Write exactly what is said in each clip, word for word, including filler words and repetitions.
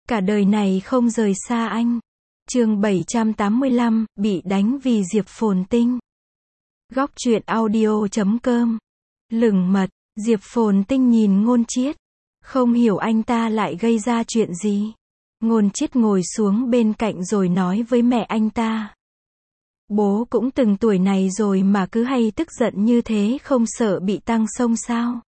Cả đời này không rời xa anh. Chương bảy trăm tám mươi lăm, bị đánh vì Diệp Phồn Tinh. Góc truyện audio chấm com. Lửng mật, Diệp Phồn Tinh nhìn Ngôn Chiết. Không hiểu anh ta lại gây ra chuyện gì. Ngôn Chiết ngồi xuống bên cạnh rồi nói với mẹ anh ta. Bố cũng từng tuổi này rồi mà cứ hay tức giận như thế, không sợ bị tang sông sao?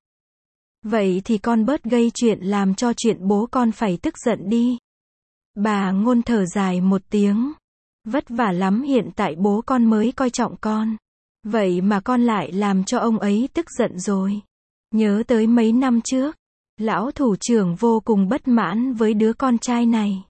Vậy thì con bớt gây chuyện làm cho chuyện bố con phải tức giận đi. Bà Ngôn thở dài một tiếng. Vất vả lắm, hiện tại bố con mới coi trọng con. Vậy mà con lại làm cho ông ấy tức giận rồi. Nhớ tới mấy năm trước, lão thủ trưởng vô cùng bất mãn với đứa con trai này.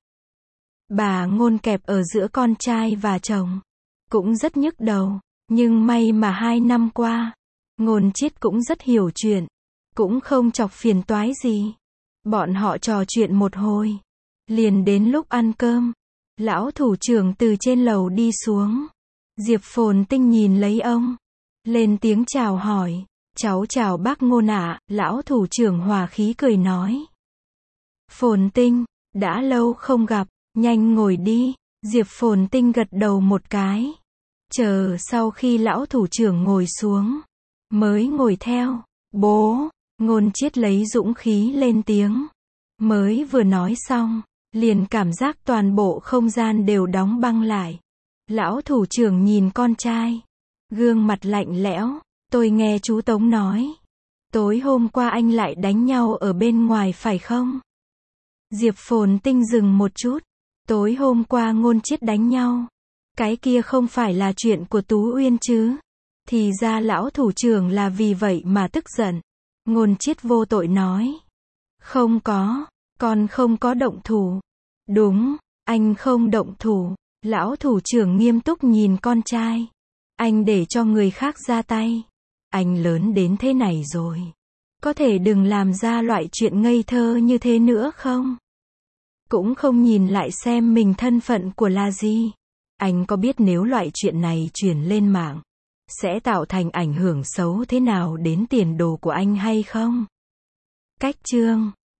Bà Ngôn kẹp ở giữa con trai và chồng. Cũng rất nhức đầu. Nhưng may mà hai năm qua, Ngôn Chiết cũng rất hiểu chuyện. Cũng không chọc phiền toái gì. Bọn họ trò chuyện một hồi. Liền đến lúc ăn cơm. Lão thủ trưởng từ trên lầu đi xuống. Diệp Phồn Tinh nhìn lấy ông. Lên tiếng chào hỏi. Cháu chào bác Ngôn ạ. Lão thủ trưởng hòa khí cười nói. Phồn Tinh, đã lâu không gặp, nhanh ngồi đi. Diệp Phồn Tinh gật đầu một cái. Chờ sau khi lão thủ trưởng ngồi xuống, mới ngồi theo. Bố, Ngôn Chiết lấy dũng khí lên tiếng. Mới vừa nói xong, liền cảm giác toàn bộ không gian đều đóng băng lại. Lão thủ trưởng nhìn con trai, gương mặt lạnh lẽo. Tôi nghe chú Tống nói, tối hôm qua anh lại đánh nhau ở bên ngoài phải không? Diệp Phồn Tinh dừng một chút. Tối hôm qua Ngôn Chiết đánh nhau. Cái kia không phải là chuyện của Tú Uyên chứ? Thì ra lão thủ trưởng là vì vậy mà tức giận. Ngôn Chiết vô tội nói. Không có, con không có động thủ. Đúng, anh không động thủ. Lão thủ trưởng nghiêm túc nhìn con trai. Anh để cho người khác ra tay. Anh lớn đến thế này rồi. Có thể đừng làm ra loại chuyện ngây thơ như thế nữa không? Cũng không nhìn lại xem mình thân phận của là gì. Anh có biết nếu loại chuyện này truyền lên mạng, sẽ tạo thành ảnh hưởng xấu thế nào đến tiền đồ của anh hay không? Cách chương